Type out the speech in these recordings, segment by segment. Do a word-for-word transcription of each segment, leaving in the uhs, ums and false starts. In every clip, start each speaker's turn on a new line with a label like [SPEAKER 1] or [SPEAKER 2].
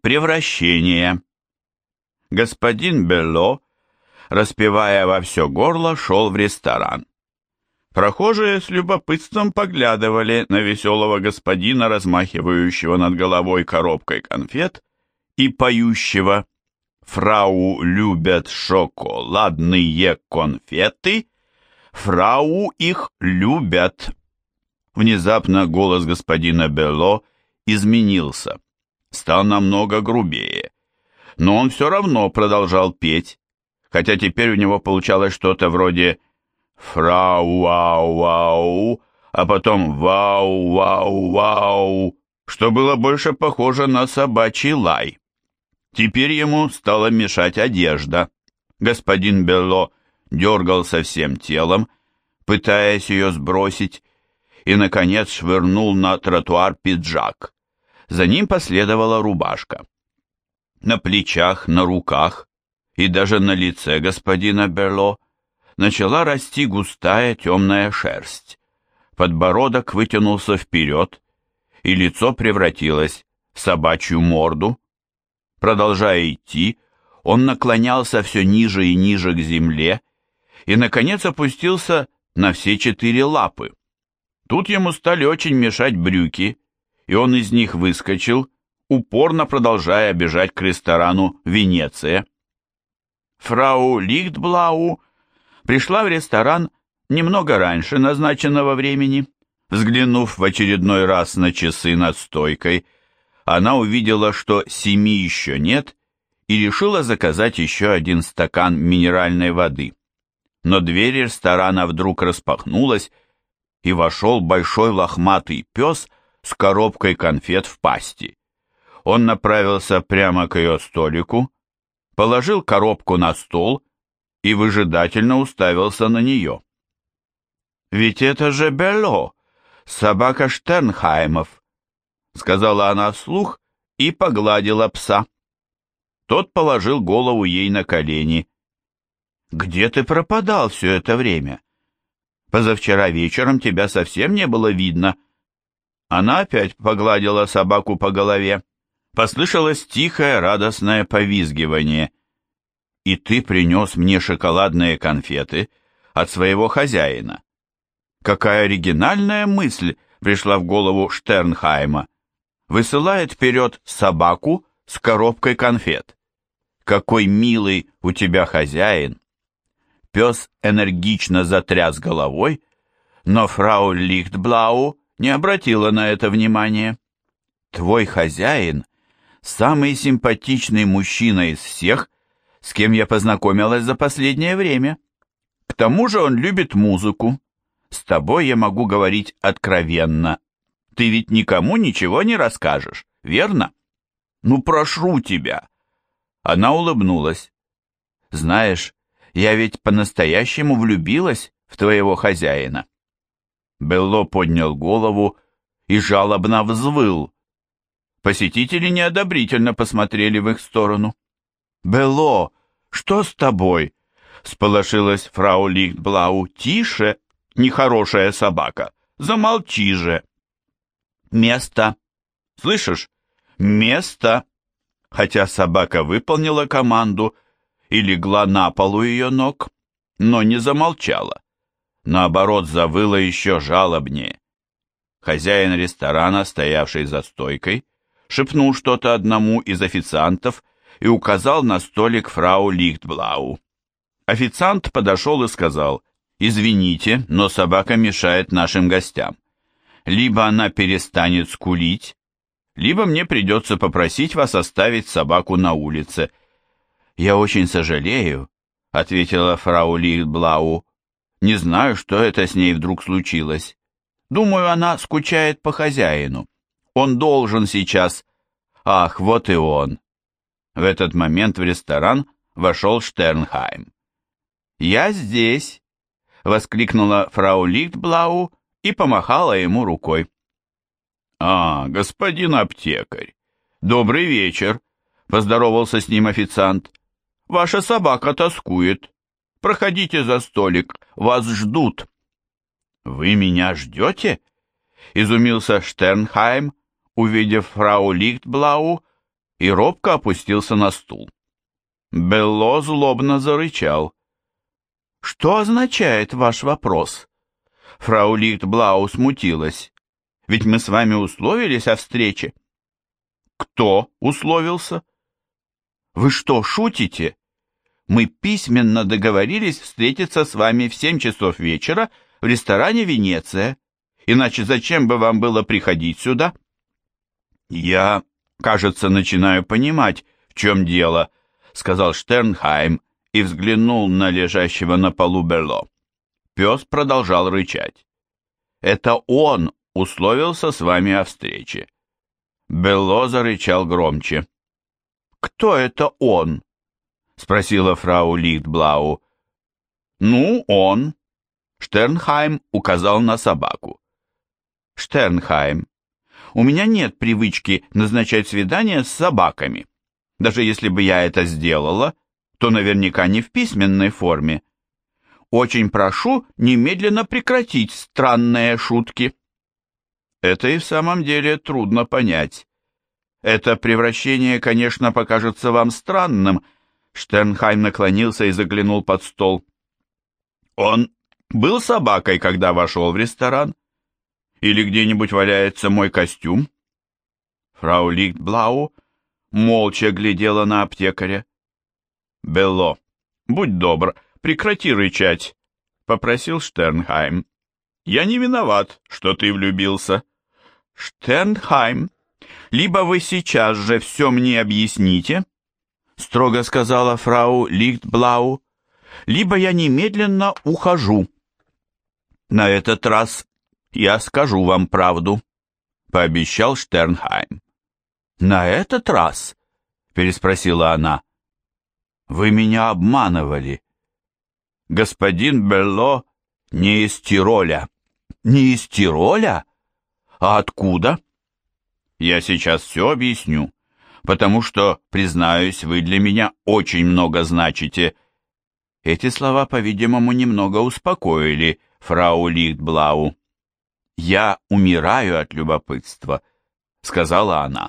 [SPEAKER 1] Превращение. Господин Белло, распевая во все горло, шел в ресторан. Прохожие с любопытством поглядывали на веселого господина, размахивающего над головой коробкой конфет и поющего: «Фрау любят шоколадные конфеты, фрау их любят». Внезапно голос господина Белло изменился, стал намного грубее, но он все равно продолжал петь, хотя теперь у него получалось что-то вроде «фрау-вау-вау», а потом «вау-вау-вау», что было больше похоже на собачий лай. Теперь ему стала мешать одежда. Господин Белло дергался всем телом, пытаясь ее сбросить, и, наконец, швырнул на тротуар пиджак. За ним последовала рубашка. На плечах, на руках и даже на лице господина Белло начала расти густая темная шерсть. Подбородок вытянулся вперед, и лицо превратилось в собачью морду. Продолжая идти, он наклонялся все ниже и ниже к земле и, наконец, опустился на все четыре лапы. Тут ему стали очень мешать брюки, и он из них выскочил, упорно продолжая бежать к ресторану «Венеция». Фрау Лихтблау пришла в ресторан немного раньше назначенного времени. Взглянув в очередной раз на часы над стойкой, она увидела, что семи еще нет, и решила заказать еще один стакан минеральной воды. Но дверь ресторана вдруг распахнулась, и вошел большой лохматый пес с коробкой конфет в пасти. Он направился прямо к ее столику, положил коробку на стол и выжидательно уставился на нее. «Ведь это же Белло, собака Штернхаймов», — сказала она вслух и погладила пса. Тот положил голову ей на колени. «Где ты пропадал все это время? Позавчера вечером тебя совсем не было видно». Она опять погладила собаку по голове. Послышалось тихое радостное повизгивание. «И ты принес мне шоколадные конфеты от своего хозяина». Какая оригинальная мысль пришла в голову Штернхайма. Высылает вперед собаку с коробкой конфет. Какой милый у тебя хозяин. Пес энергично затряс головой, но фрау Лихтблау не обратила на это внимания. Твой хозяин — самый симпатичный мужчина из всех, с кем я познакомилась за последнее время. К тому же он любит музыку. С тобой я могу говорить откровенно. Ты ведь никому ничего не расскажешь, верно? Ну, прошу тебя. Она улыбнулась. Знаешь, я ведь по-настоящему влюбилась в твоего хозяина. Белло поднял голову и жалобно взвыл. Посетители неодобрительно посмотрели в их сторону. «Белло, что с тобой?» — всполошилась фрау Лихтблау. «Тише, нехорошая собака, замолчи же!» «Место! Слышишь? Место!» Хотя собака выполнила команду и легла на пол у ее ног, но не замолчала. Наоборот, завыла еще жалобнее. Хозяин ресторана, стоявший за стойкой, шепнул что-то одному из официантов и указал на столик фрау Лихтблау. Официант подошел и сказал: «Извините, но собака мешает нашим гостям. Либо она перестанет скулить, либо мне придется попросить вас оставить собаку на улице». «Я очень сожалею», — ответила фрау Лихтблау. «Не знаю, что это с ней вдруг случилось. Думаю, она скучает по хозяину. Он должен сейчас...» «Ах, вот и он!» В этот момент в ресторан вошел Штернхайм. «Я здесь!» — воскликнула фрау Лихтблау и помахала ему рукой. «А, господин аптекарь, добрый вечер!» — поздоровался с ним официант. «Ваша собака тоскует. Проходите за столик, вас ждут». «Вы меня ждете?» — изумился Штернхайм, увидев фрау Лихтблау, и робко опустился на стул. Белло злобно зарычал. «Что означает ваш вопрос?» Фрау Лихтблау смутилась. «Ведь мы с вами условились о встрече». «Кто условился?» «Вы что, шутите? Мы письменно договорились встретиться с вами в семь часов вечера в ресторане «Венеция». Иначе зачем бы вам было приходить сюда?» «Я, кажется, начинаю понимать, в чем дело», — сказал Штернхайм и взглянул на лежащего на полу Белло. Пес продолжал рычать. «Это он условился с вами о встрече». Белло зарычал громче. «Кто это он?» — спросила фрау Лихтблау. «Ну, он». Штернхайм указал на собаку. «Штернхайм, у меня нет привычки назначать свидания с собаками. Даже если бы я это сделала, то наверняка не в письменной форме. Очень прошу немедленно прекратить странные шутки». Это и в самом деле трудно понять. Это превращение, конечно, покажется вам странным. Штернхайм наклонился и заглянул под стол. «Он был собакой, когда вошел в ресторан? Или где-нибудь валяется мой костюм?» Фрау Лихтблау молча глядела на аптекаря. «Белло, будь добр, прекрати рычать», — попросил Штернхайм. «Я не виноват, что ты влюбился». «Штернхайм, либо вы сейчас же все мне объясните», — строго сказала фрау Лихтблау, «либо я немедленно ухожу». «На этот раз я скажу вам правду», — пообещал Штернхайм. «На этот раз?» — переспросила она. «Вы меня обманывали. Господин Белло не из Тироля». «Не из Тироля? А откуда?» «Я сейчас все объясню, потому что, признаюсь, вы для меня очень много значите». Эти слова, по-видимому, немного успокоили фрау Лихтблау. «Я умираю от любопытства», — сказала она.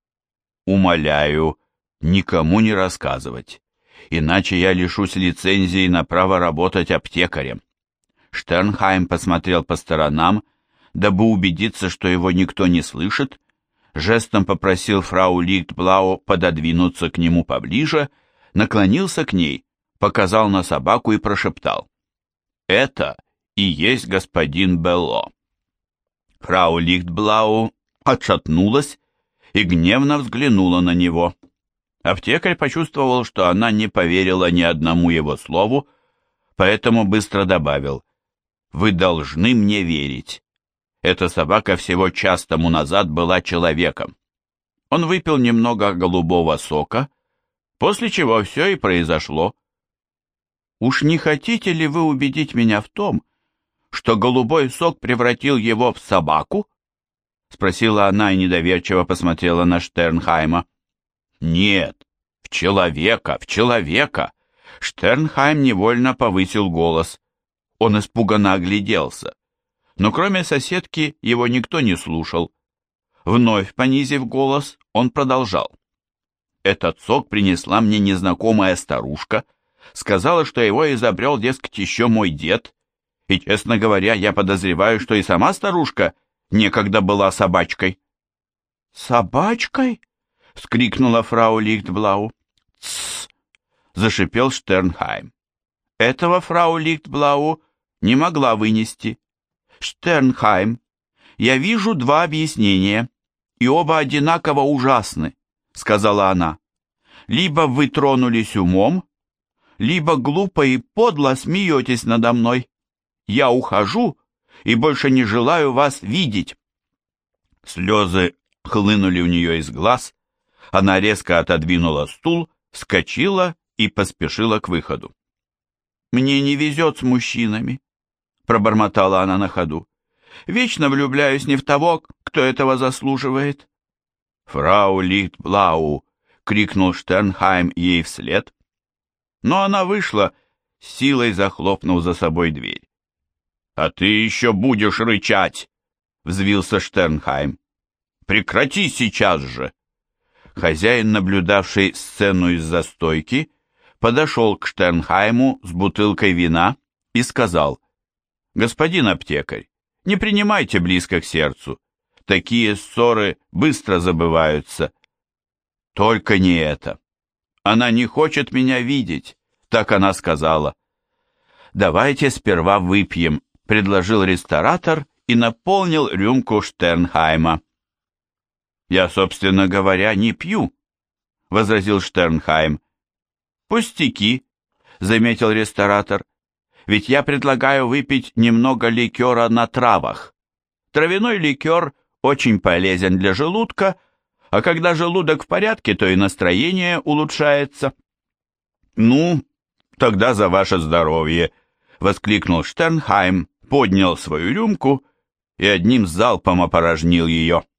[SPEAKER 1] «Умоляю, никому не рассказывать, иначе я лишусь лицензии на право работать аптекарем». Штернхайм посмотрел по сторонам, дабы убедиться, что его никто не слышит, жестом попросил фрау Лихтблау пододвинуться к нему поближе, наклонился к ней, показал на собаку и прошептал: «Это и есть господин Белло». Фрау Лихтблау отшатнулась и гневно взглянула на него. Аптекарь почувствовал, что она не поверила ни одному его слову, поэтому быстро добавил: «Вы должны мне верить. Эта собака всего час тому назад была человеком». Он выпил немного голубого сока, после чего все и произошло. «Уж не хотите ли вы убедить меня в том, что голубой сок превратил его в собаку?» — спросила она и недоверчиво посмотрела на Штернхайма. «Нет, в человека, в человека!» Штернхайм невольно повысил голос. Он испуганно огляделся, но кроме соседки его никто не слушал. Вновь понизив голос, он продолжал: «Этот сок принесла мне незнакомая старушка, сказала, что его изобрел, дескать, еще мой дед, и, честно говоря, я подозреваю, что и сама старушка некогда была собачкой». «Собачкой?» — вскрикнула фрау Лихтблау. «Тссс!» — зашипел Штернхайм. Этого фрау Лихтблау не могла вынести. «Штернхайм, я вижу два объяснения, и оба одинаково ужасны», — сказала она. «Либо вы тронулись умом, либо глупо и подло смеетесь надо мной. Я ухожу и больше не желаю вас видеть». Слезы хлынули у нее из глаз, она резко отодвинула стул, вскочила и поспешила к выходу. «Мне не везет с мужчинами», — пробормотала она на ходу. «Вечно влюбляюсь не в того, кто этого заслуживает». «Фрау Лихтблау!» — крикнул Штернхайм ей вслед. Но она вышла, силой захлопнув за собой дверь. «А ты еще будешь рычать!» — взвился Штернхайм. «Прекрати сейчас же!» хозяин, наблюдавший сцену из-за стойки, подошел к Штернхайму с бутылкой вина и сказал: «Господин аптекарь, не принимайте близко к сердцу. Такие ссоры быстро забываются». «Только не это. Она не хочет меня видеть», — так она сказала. «Давайте сперва выпьем», — предложил ресторатор и наполнил рюмку Штернхайма. «Я, собственно говоря, не пью», — возразил Штернхайм. «Пустяки», — заметил ресторатор, «ведь я предлагаю выпить немного ликера на травах. Травяной ликер очень полезен для желудка, а когда желудок в порядке, то и настроение улучшается». «Ну, тогда за ваше здоровье», — воскликнул Штернхайм, поднял свою рюмку и одним залпом опорожнил ее.